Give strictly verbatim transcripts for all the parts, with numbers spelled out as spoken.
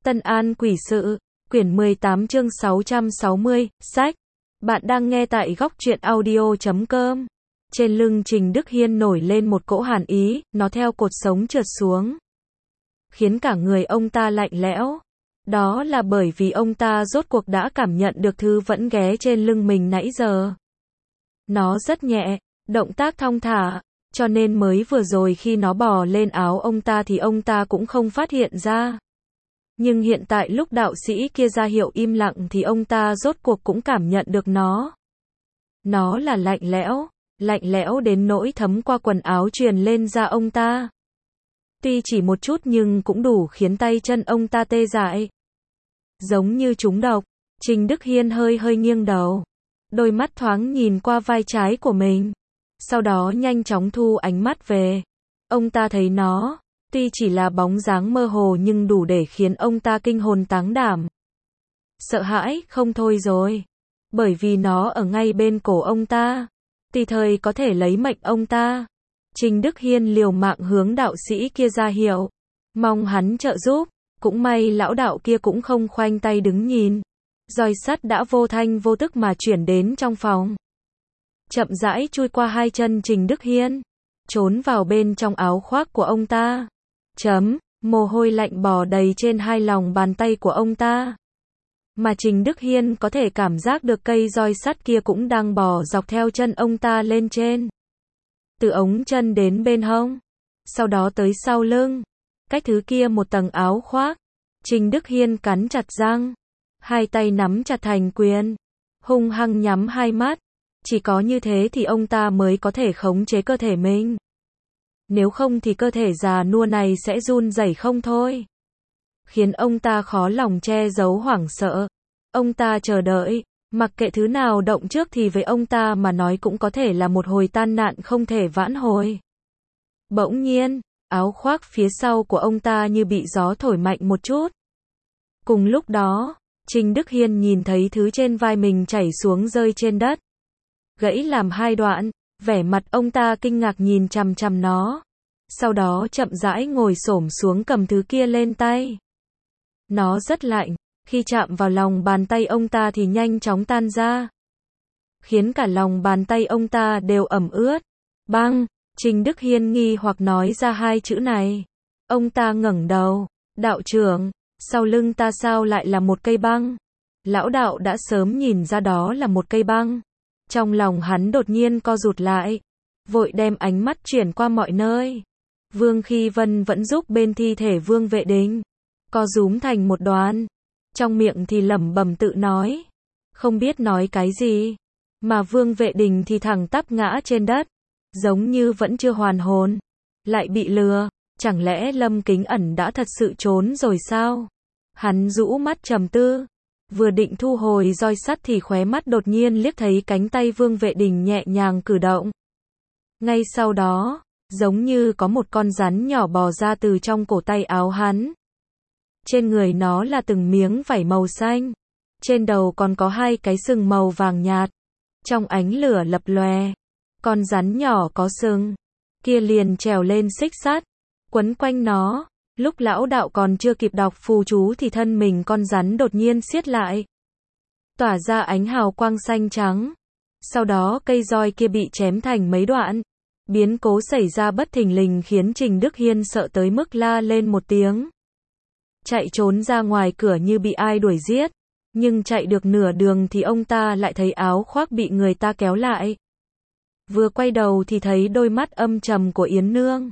Tân An Quỷ Sự, quyển mười tám chương sáu trăm sáu mươi, sách. Bạn đang nghe tại góc truyện audio chấm com. Trên lưng Trình Đức Hiên nổi lên một cỗ hàn ý, nó theo cột sống trượt xuống, khiến cả người ông ta lạnh lẽo. Đó là bởi vì ông ta rốt cuộc đã cảm nhận được thứ vẫn ghé trên lưng mình nãy giờ. Nó rất nhẹ, động tác thong thả, cho nên mới vừa rồi khi nó bò lên áo ông ta thì ông ta cũng không phát hiện ra. Nhưng hiện tại lúc đạo sĩ kia ra hiệu im lặng thì ông ta rốt cuộc cũng cảm nhận được nó. Nó là lạnh lẽo, lạnh lẽo đến nỗi thấm qua quần áo truyền lên da ông ta. Tuy chỉ một chút nhưng cũng đủ khiến tay chân ông ta tê dại. Giống như trúng độc, Trình Đức Hiên hơi hơi nghiêng đầu. Đôi mắt thoáng nhìn qua vai trái của mình. Sau đó nhanh chóng thu ánh mắt về. Ông ta thấy nó, tuy chỉ là bóng dáng mơ hồ nhưng đủ để khiến ông ta kinh hồn táng đảm. Sợ hãi không thôi rồi. Bởi vì nó ở ngay bên cổ ông ta. Tùy thời có thể lấy mệnh ông ta. Trình Đức Hiên liều mạng hướng đạo sĩ kia ra hiệu. Mong hắn trợ giúp. Cũng may lão đạo kia cũng không khoanh tay đứng nhìn. Roi sắt đã vô thanh vô tức mà chuyển đến trong phòng. Chậm rãi chui qua hai chân Trình Đức Hiên. Trốn vào bên trong áo khoác của ông ta. Chấm, mồ hôi lạnh bò đầy trên hai lòng bàn tay của ông ta. Mà Trình Đức Hiên có thể cảm giác được cây roi sắt kia cũng đang bò dọc theo chân ông ta lên trên. Từ ống chân đến bên hông. Sau đó tới sau lưng. Cách thứ kia một tầng áo khoác. Trình Đức Hiên cắn chặt răng. Hai tay nắm chặt thành quyền. Hung hăng nhắm hai mắt. Chỉ có như thế thì ông ta mới có thể khống chế cơ thể mình. Nếu không thì cơ thể già nua này sẽ run rẩy không thôi. Khiến ông ta khó lòng che giấu hoảng sợ. Ông ta chờ đợi, mặc kệ thứ nào động trước thì với ông ta mà nói cũng có thể là một hồi tan nạn không thể vãn hồi. Bỗng nhiên, áo khoác phía sau của ông ta như bị gió thổi mạnh một chút. Cùng lúc đó, Trình Đức Hiên nhìn thấy thứ trên vai mình chảy xuống rơi trên đất. Gãy làm hai đoạn, vẻ mặt ông ta kinh ngạc nhìn chằm chằm nó. Sau đó chậm rãi ngồi xổm xuống cầm thứ kia lên tay. Nó rất lạnh, khi chạm vào lòng bàn tay ông ta thì nhanh chóng tan ra. Khiến cả lòng bàn tay ông ta đều ẩm ướt. Băng, Trình Đức Hiên nghi hoặc nói ra hai chữ này. Ông ta ngẩng đầu, đạo trưởng, sau lưng ta sao lại là một cây băng? Lão đạo đã sớm nhìn ra đó là một cây băng. Trong lòng hắn đột nhiên co rụt lại, vội đem ánh mắt chuyển qua mọi nơi. Vương Khi Vân vẫn giúp bên thi thể Vương Vệ Đình, co rúm thành một đoàn, trong miệng thì lẩm bẩm tự nói, không biết nói cái gì, mà Vương Vệ Đình thì thẳng tắp ngã trên đất, giống như vẫn chưa hoàn hồn, lại bị lừa, chẳng lẽ Lâm Kính Ẩn đã thật sự trốn rồi sao? Hắn rũ mắt trầm tư. Vừa định thu hồi roi sắt thì khóe mắt đột nhiên liếc thấy cánh tay Vương Vệ Đình nhẹ nhàng cử động. Ngay sau đó, giống như có một con rắn nhỏ bò ra từ trong cổ tay áo hắn. Trên người nó là từng miếng vảy màu xanh. Trên đầu còn có hai cái sừng màu vàng nhạt. Trong ánh lửa lập lòe, con rắn nhỏ có sừng kia liền trèo lên xích sắt, quấn quanh nó. Lúc lão đạo còn chưa kịp đọc phù chú thì thân mình con rắn đột nhiên siết lại, tỏa ra ánh hào quang xanh trắng. Sau đó cây roi kia bị chém thành mấy đoạn. Biến cố xảy ra bất thình lình khiến Trình Đức Hiên sợ tới mức la lên một tiếng. Chạy trốn ra ngoài cửa như bị ai đuổi giết. Nhưng chạy được nửa đường thì ông ta lại thấy áo khoác bị người ta kéo lại. Vừa quay đầu thì thấy đôi mắt âm trầm của Yến Nương.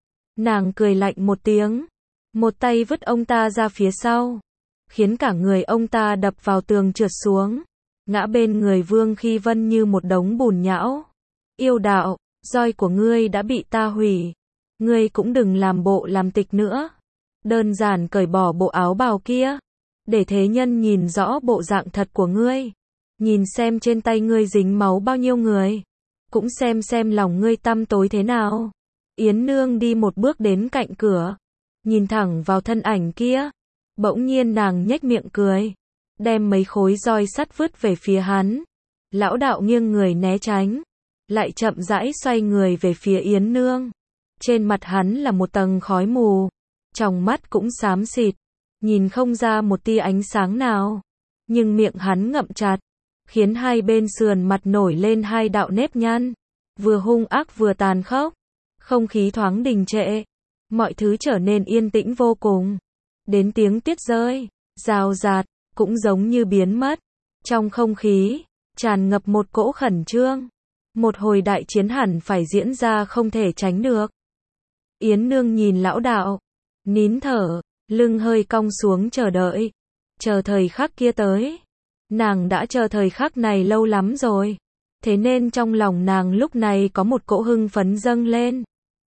Nàng cười lạnh một tiếng. Một tay vứt ông ta ra phía sau. Khiến cả người ông ta đập vào tường trượt xuống. Ngã bên người Vương Khi Vân như một đống bùn nhão. Yêu đạo, roi của ngươi đã bị ta hủy. Ngươi cũng đừng làm bộ làm tịch nữa. Đơn giản cởi bỏ bộ áo bào kia. Để thế nhân nhìn rõ bộ dạng thật của ngươi. Nhìn xem trên tay ngươi dính máu bao nhiêu người. Cũng xem xem lòng ngươi tăm tối thế nào. Yến Nương đi một bước đến cạnh cửa. Nhìn thẳng vào thân ảnh kia. Bỗng nhiên nàng nhếch miệng cười. Đem mấy khối roi sắt vứt về phía hắn. Lão đạo nghiêng người né tránh. Lại chậm rãi xoay người về phía Yến Nương. Trên mặt hắn là một tầng khói mù. Trong mắt cũng xám xịt. nhìn không ra một tia ánh sáng nào. Nhưng miệng hắn ngậm chặt, khiến hai bên sườn mặt nổi lên hai đạo nếp nhăn, vừa hung ác vừa tàn khốc. Không khí thoáng đình trệ, mọi thứ trở nên yên tĩnh vô cùng. Đến tiếng tuyết rơi, rào rạt, cũng giống như biến mất. Trong không khí, tràn ngập một cỗ khẩn trương. Một hồi đại chiến hẳn phải diễn ra không thể tránh được. Yến Nương nhìn lão đạo, nín thở, lưng hơi cong xuống chờ đợi. Chờ thời khắc kia tới. Nàng đã chờ thời khắc này lâu lắm rồi. Thế nên trong lòng nàng lúc này có một cỗ hưng phấn dâng lên.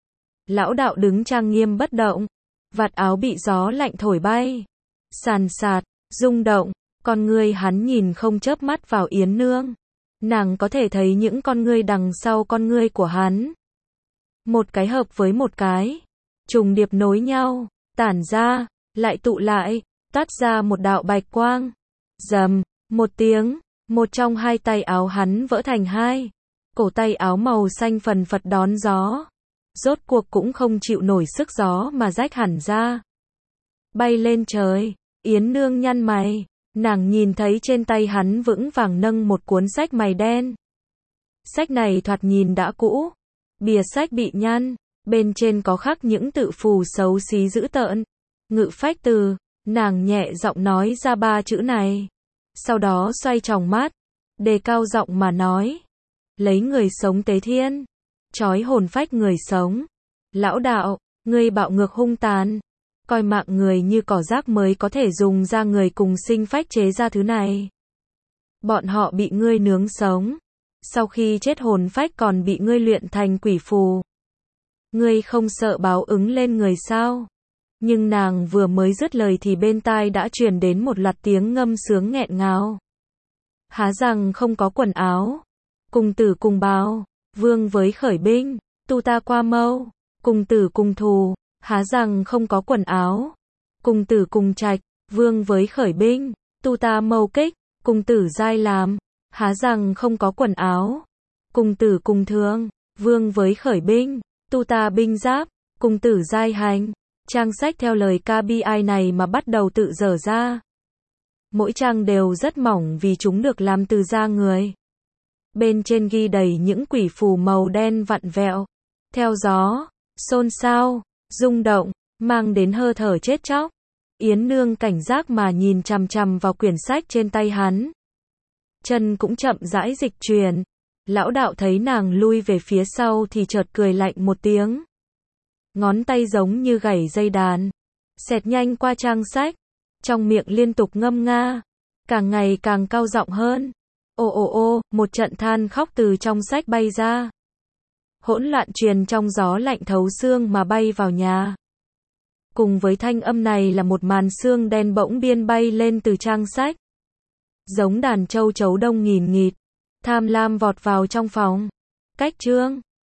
Lão đạo đứng trang nghiêm bất động. Vạt áo bị gió lạnh thổi bay. Sàn sạt, rung động. Con ngươi hắn nhìn không chớp mắt vào Yến Nương. Nàng có thể thấy những con ngươi đằng sau con ngươi của hắn. Một cái hợp với một cái. Trùng điệp nối nhau. Tản ra, lại tụ lại. Toát ra một đạo bạch quang. Rầm, một tiếng. Một trong hai tay áo hắn vỡ thành hai. Cổ tay áo màu xanh phần phật đón gió. Rốt cuộc cũng không chịu nổi sức gió mà rách hẳn ra. Bay lên trời. Yến Nương nhăn mày. Nàng nhìn thấy trên tay hắn vững vàng nâng một cuốn sách mày đen. Sách này thoạt nhìn đã cũ. Bìa sách bị nhăn. Bên trên có khắc những tự phù xấu xí dữ tợn. Ngự phách từ. Nàng nhẹ giọng nói ra ba chữ này. Sau đó xoay tròng mắt. Đề cao giọng mà nói. Lấy người sống tế thiên. Trói hồn phách người sống. Lão đạo, ngươi bạo ngược hung tàn. Coi mạng người như cỏ rác mới có thể dùng ra người cùng sinh phách chế ra thứ này. Bọn họ bị ngươi nướng sống. Sau khi chết hồn phách còn bị ngươi luyện thành quỷ phù. Ngươi không sợ báo ứng lên người sao? Nhưng nàng vừa mới dứt lời thì bên tai đã truyền đến một loạt tiếng ngâm sướng nghẹn ngào. Há rằng không có quần áo. Cùng tử cùng báo. Vương với khởi binh. Tu ta qua mâu. Cùng tử cùng thù. Há rằng không có quần áo. Cùng tử cùng trạch. Vương với khởi binh. Tu ta mâu kích. Cùng tử giai làm. Há rằng không có quần áo. Cùng tử cùng thương. Vương với khởi binh. Tu ta binh giáp. Cùng tử giai hành. Trang sách theo lời ca bi ai này mà bắt đầu tự dở ra. Mỗi trang đều rất mỏng vì chúng được làm từ da người. Bên trên ghi đầy những quỷ phù màu đen vặn vẹo. Theo gió, xôn xao, rung động, mang đến hơi thở chết chóc. Yến Nương cảnh giác mà nhìn chằm chằm vào quyển sách trên tay hắn. Chân cũng chậm rãi dịch chuyển. Lão đạo thấy nàng lui về phía sau thì chợt cười lạnh một tiếng. Ngón tay giống như gảy dây đàn. Xẹt nhanh qua trang sách. Trong miệng liên tục ngâm nga. Càng ngày càng cao giọng hơn. Ô ô ô, một trận than khóc từ trong sách bay ra. Hỗn loạn truyền trong gió lạnh thấu xương mà bay vào nhà. Cùng với thanh âm này là một màn xương đen bỗng biên bay lên từ trang sách. Giống đàn châu chấu đông nghìn nghịt. Tham lam vọt vào trong phòng. Cách chương.